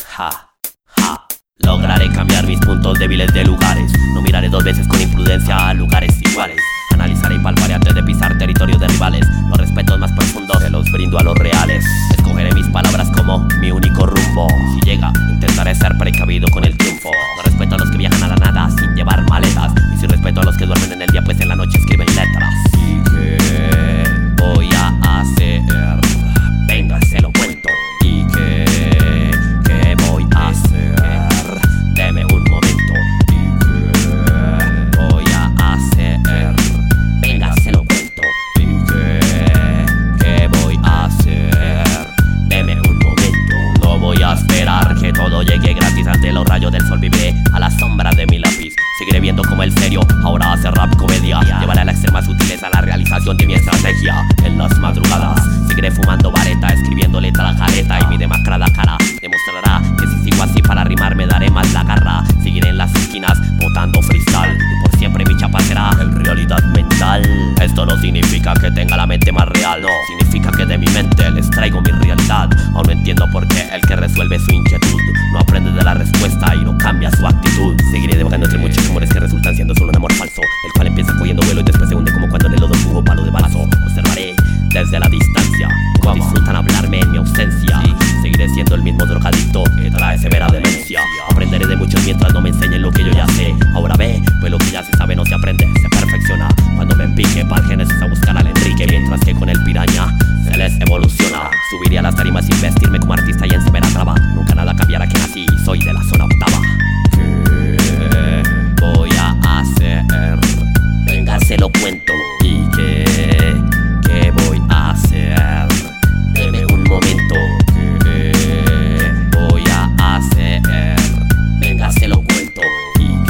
Ja, ja. Lograré cambiar mis puntos débiles de lugares. No miraré dos veces con imprudencia a lugares iguales. Analizaré y palparé antes de pisar territorios de rivales. Los respetos más profundos se los brindo a los reales. Escogeré mis palabras como mi único rumbo. Si llega, intentaré ser precavido con el triunfo. No respeto a los que viajan a la nada sin llevar maletas. Y si respeto a los que duermen en el día, pues en la noche escriben letras. ¿Y qué voy a hacer? Venga, se lo cuento. ¿Y qué voy a hacer? Deme un momento. ¿Y qué voy a hacer? Venga, se lo cuento. ¿Y qué voy a hacer? Deme un momento. No voy a esperar que todo llegue gratis. Ante los rayos del sol viviré a la sombra de mi lápiz. Seguiré viendo como el serio ahora hace rap comedia. Llevaré a la extrema sutileza la realización de mi estrategia. En las madrugadas seguiré fumando vareta, escribiendo letra a la careta. Y mi demacrada cara demostrará que si sigo así para rimar me daré más la garra. Seguiré en las esquinas botando freestyle. Y por siempre mi chapa será en realidad mental. Esto no significa que tenga la mente más real. No, significa que de mi mente les traigo mi realidad. Aún no entiendo por qué el que resuelve su inquietud no aprende de la respuesta y no cambia su actitud. Seguiré devagando entre muchos rumores que resultan siendo solo un amor falso, el cual empieza cogiendo vuelo y después se hunde como cuando en el lodo empujo palo de balazo. Observaré desde la distancia cómo disfrutan hablarme en mi ausencia. Seguiré siendo el mismo drogadicto que trae severa demencia. Aprenderé de muchos mientras no me enseñen lo que yo ya sé. Ahora ve, pues lo que ya se sabe no se aprende, se perfecciona. Cuando me pique pa'l Génesis a buscar al Enrique, mientras que con el piraña se les evoluciona. Subiré a las tarimas sin vestirme como artista y en severa traba. Nunca nada cambiará que nací y soy de la zona octava. ¿Qué voy a hacer? Venga, se lo cuento. ¿Y qué voy a hacer? Deme un momento. ¿Qué voy a hacer? Venga, se lo cuento. ¿Y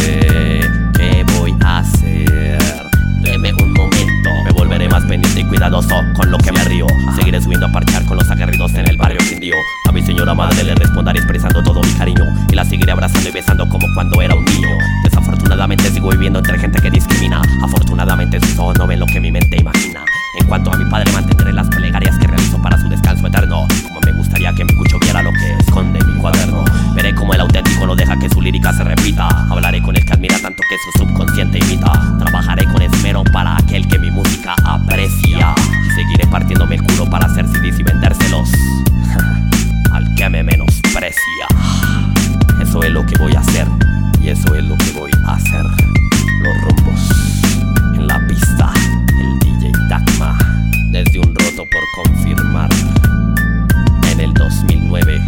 qué voy a hacer? Deme un momento. Me volveré más pendiente y cuidadoso con lo que me río. Seguiré subiendo a parchar con los aguerridos en el barrio quindío. A mi señora madre le responderé expresando todo mi cariño. Y la seguiré abrazando y besando como cuando era un niño. Desafortunadamente sigo viviendo entre gente que discrimina. Afortunadamente sus ojos no ven lo que mi mente imagina. En cuanto a mi padre, mantendré las plegarias que realizo para su descanso eterno. Como me gustaría que mi cucho viera lo que esconde mi cuaderno. Veré como el auténtico no deja que su lírica se repita. Hablaré con el que admira tanto que su subconsciente imita. Trabajaré con esmero para aquel que mi música aprecia. Seguiré partiéndome el culo para hacer CDs y vendérselos al que me menosprecia. Eso es lo que voy a hacer. Y eso es lo que voy a hacer. Los rumbos en la pista. El DJ Dagma. Desde un roto por confirmar. En el 2009.